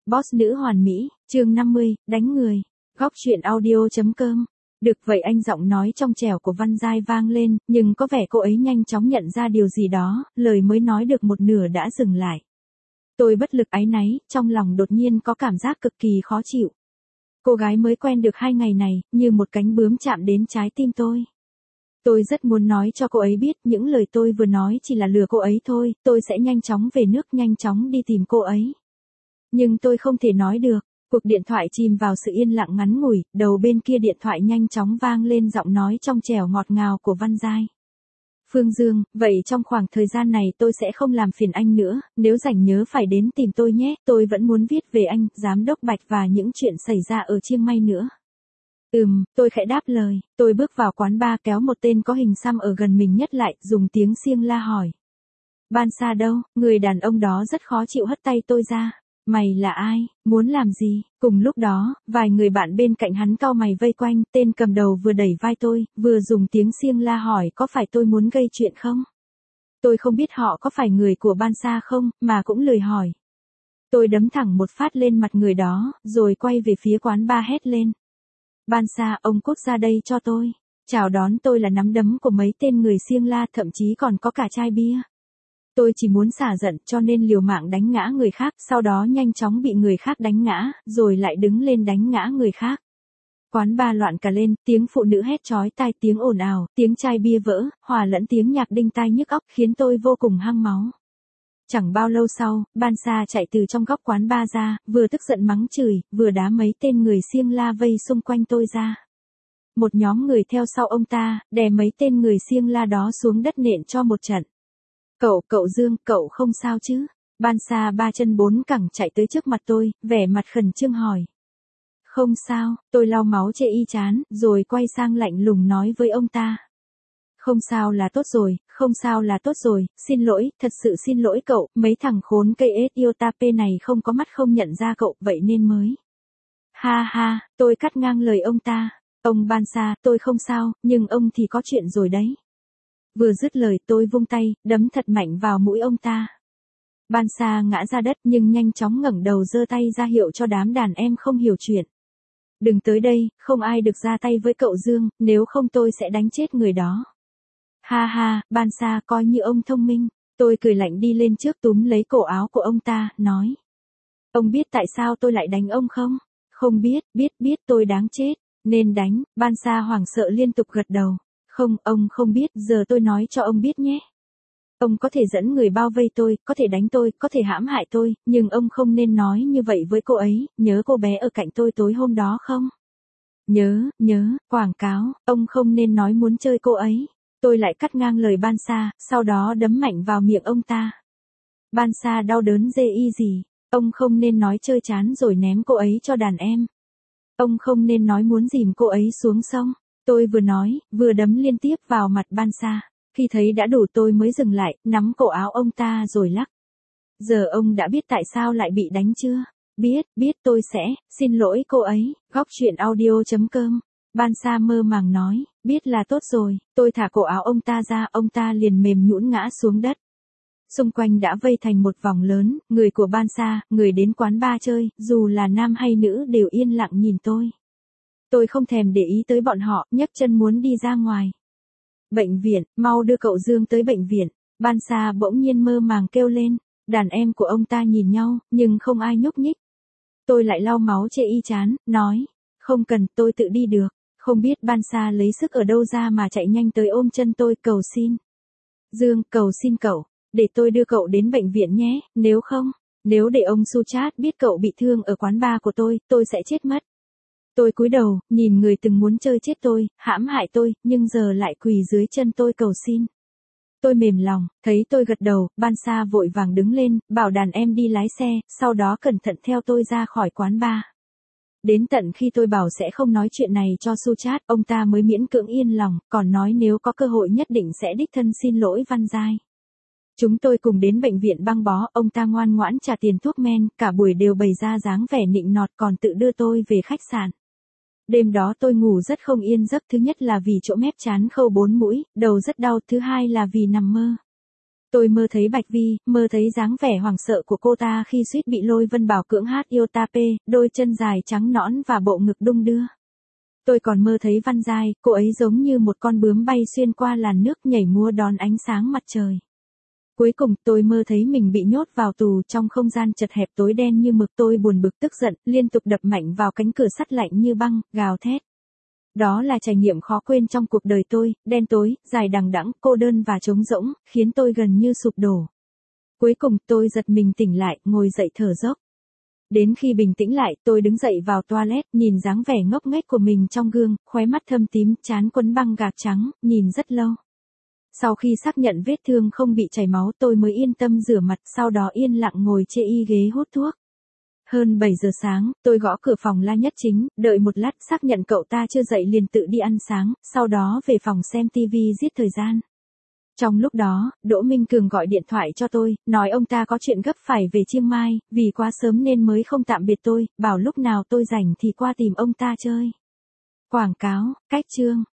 Boss nữ hoàn mỹ, chương 50, đánh người. Góc truyện audio.com. Được vậy, anh giọng nói trong trẻo của Văn Giai vang lên, nhưng có vẻ cô ấy nhanh chóng nhận ra điều gì đó, lời mới nói được một nửa đã dừng lại. Tôi bất lực áy náy, trong lòng đột nhiên có cảm giác cực kỳ khó chịu. Cô gái mới quen được 2 ngày này, như một cánh bướm chạm đến trái tim tôi. Tôi rất muốn nói cho cô ấy biết những lời tôi vừa nói chỉ là lừa cô ấy thôi, tôi sẽ nhanh chóng về nước, nhanh chóng đi tìm cô ấy. Nhưng tôi không thể nói được. Cuộc điện thoại chìm vào sự yên lặng ngắn ngủi, đầu bên kia điện thoại nhanh chóng vang lên giọng nói trong trẻo ngọt ngào của Văn Giai. Phương Dương, vậy trong khoảng thời gian này tôi sẽ không làm phiền anh nữa, nếu rảnh nhớ phải đến tìm tôi nhé, tôi vẫn muốn viết về anh, giám đốc Bạch và những chuyện xảy ra ở Chiang Mai nữa. Tôi khẽ đáp lời, tôi bước vào quán bar kéo một tên có hình xăm ở gần mình nhất lại, dùng tiếng Siêng la hỏi. Ban Sa đâu? Người đàn ông đó rất khó chịu hất tay tôi ra. Mày là ai? Muốn làm gì? Cùng lúc đó, vài người bạn bên cạnh hắn cau mày vây quanh, tên cầm đầu vừa đẩy vai tôi, vừa dùng tiếng Siêng la hỏi có phải tôi muốn gây chuyện không? Tôi không biết họ có phải người của Ban Sa không, mà cũng lười hỏi. Tôi đấm thẳng một phát lên mặt người đó, rồi quay về phía quán bar hét lên. Ban Sa, ông Quốc ra đây cho tôi. Chào đón tôi là nắm đấm của mấy tên người Siêng la, thậm chí còn có cả chai bia. Tôi chỉ muốn xả giận cho nên liều mạng đánh ngã người khác, sau đó nhanh chóng bị người khác đánh ngã, rồi lại đứng lên đánh ngã người khác. Quán bar loạn cả lên, tiếng phụ nữ hét chói tai, tiếng ồn ào, tiếng chai bia vỡ, hòa lẫn tiếng nhạc đinh tai nhức óc khiến tôi vô cùng hăng máu. Chẳng bao lâu sau, Ban Sa chạy từ trong góc quán bar ra, vừa tức giận mắng chửi, vừa đá mấy tên người Siêng la vây xung quanh tôi ra. Một nhóm người theo sau ông ta, đè mấy tên người Siêng la đó xuống đất nện cho một trận. Cậu Dương, cậu không sao chứ? Ban Sa 3 chân 4 cẳng chạy tới trước mặt tôi, vẻ mặt khẩn trương hỏi. Không sao, tôi lau máu chê y chán, rồi quay sang lạnh lùng nói với ông ta. Không sao là tốt rồi, không sao là tốt rồi, xin lỗi, thật sự xin lỗi cậu, mấy thằng khốn cây Ethiopia này không có mắt không nhận ra cậu, vậy nên mới. Ha ha, tôi cắt ngang lời ông ta. Ông Ban Sa, tôi không sao, nhưng ông thì có chuyện rồi đấy. Vừa dứt lời tôi vung tay, đấm thật mạnh vào mũi ông ta. Ban Sa ngã ra đất nhưng nhanh chóng ngẩng đầu giơ tay ra hiệu cho đám đàn em không hiểu chuyện. Đừng tới đây, không ai được ra tay với cậu Dương, nếu không tôi sẽ đánh chết người đó. Ha ha, Ban Sa coi như ông thông minh. Tôi cười lạnh đi lên trước túm lấy cổ áo của ông ta, nói. Ông biết tại sao tôi lại đánh ông không? Không biết, biết tôi đáng chết, nên đánh. Ban Sa hoảng sợ liên tục gật đầu. Không, ông không biết, giờ tôi nói cho ông biết nhé. Ông có thể dẫn người bao vây tôi, có thể đánh tôi, có thể hãm hại tôi, nhưng ông không nên nói như vậy với cô ấy, nhớ cô bé ở cạnh tôi tối hôm đó không? Nhớ, quảng cáo, ông không nên nói muốn chơi cô ấy. Tôi lại cắt ngang lời Ban Sa, sau đó đấm mạnh vào miệng ông ta. Ban Sa đau đớn dê y gì, ông không nên nói chơi chán rồi ném cô ấy cho đàn em. Ông không nên nói muốn dìm cô ấy xuống sông. Tôi vừa nói, vừa đấm liên tiếp vào mặt Ban Sa. Khi thấy đã đủ tôi mới dừng lại, nắm cổ áo ông ta rồi lắc. Giờ ông đã biết tại sao lại bị đánh chưa? Biết tôi sẽ, xin lỗi cô ấy. Góc truyện audio.com. Ban Sa mơ màng nói, biết là tốt rồi, tôi thả cổ áo ông ta ra, ông ta liền mềm nhũn ngã xuống đất. Xung quanh đã vây thành một vòng lớn, người của Ban Sa, người đến quán bar chơi, dù là nam hay nữ đều yên lặng nhìn tôi. Tôi không thèm để ý tới bọn họ, nhấc chân muốn đi ra ngoài. Bệnh viện, mau đưa cậu Dương tới bệnh viện. Ban Sa bỗng nhiên mơ màng kêu lên. Đàn em của ông ta nhìn nhau, nhưng không ai nhúc nhích. Tôi lại lau máu chê y chán, nói. Không cần, tôi tự đi được. Không biết Ban Sa lấy sức ở đâu ra mà chạy nhanh tới ôm chân tôi, cầu xin. Dương, cầu xin cậu, để tôi đưa cậu đến bệnh viện nhé, nếu để ông Suchat biết cậu bị thương ở quán bar của tôi sẽ chết mất. Tôi cúi đầu, nhìn người từng muốn chơi chết tôi, hãm hại tôi, nhưng giờ lại quỳ dưới chân tôi cầu xin. Tôi mềm lòng, thấy tôi gật đầu, Ban Sa vội vàng đứng lên, bảo đàn em đi lái xe, sau đó cẩn thận theo tôi ra khỏi quán bar. Đến tận khi tôi bảo sẽ không nói chuyện này cho Suchat, ông ta mới miễn cưỡng yên lòng, còn nói nếu có cơ hội nhất định sẽ đích thân xin lỗi Văn Giai. Chúng tôi cùng đến bệnh viện băng bó, ông ta ngoan ngoãn trả tiền thuốc men, cả buổi đều bày ra dáng vẻ nịnh nọt còn tự đưa tôi về khách sạn. Đêm đó tôi ngủ rất không yên giấc, thứ nhất là vì chỗ mép trán khâu 4 mũi, đầu rất đau, thứ hai là vì nằm mơ. Tôi mơ thấy Bạch Vi, mơ thấy dáng vẻ hoảng sợ của cô ta khi suýt bị Lôi Vân Bảo cưỡng hát yêu tape, đôi chân dài trắng nõn và bộ ngực đung đưa. Tôi còn mơ thấy Văn Giai, cô ấy giống như một con bướm bay xuyên qua làn nước nhảy múa đón ánh sáng mặt trời. Cuối cùng tôi mơ thấy mình bị nhốt vào tù trong không gian chật hẹp tối đen như mực. Tôi buồn bực tức giận, liên tục đập mạnh vào cánh cửa sắt lạnh như băng, gào thét. Đó là trải nghiệm khó quên trong cuộc đời tôi, đen tối, dài đằng đẵng, cô đơn và trống rỗng, khiến tôi gần như sụp đổ. Cuối cùng tôi giật mình tỉnh lại, ngồi dậy thở dốc. Đến khi bình tĩnh lại, tôi đứng dậy vào toilet, nhìn dáng vẻ ngốc nghếch của mình trong gương, khóe mắt thâm tím, trán quấn băng gạc trắng, nhìn rất lâu. Sau khi xác nhận vết thương không bị chảy máu, tôi mới yên tâm rửa mặt, sau đó yên lặng ngồi chê y ghế hút thuốc. Hơn 7 giờ sáng, tôi gõ cửa phòng La Nhất Chính, đợi một lát xác nhận cậu ta chưa dậy liền tự đi ăn sáng, sau đó về phòng xem tivi giết thời gian. Trong lúc đó, Đỗ Minh Cường gọi điện thoại cho tôi, nói ông ta có chuyện gấp phải về Chiang Mai, vì quá sớm nên mới không tạm biệt tôi, bảo lúc nào tôi rảnh thì qua tìm ông ta chơi. Quảng cáo, cách chương.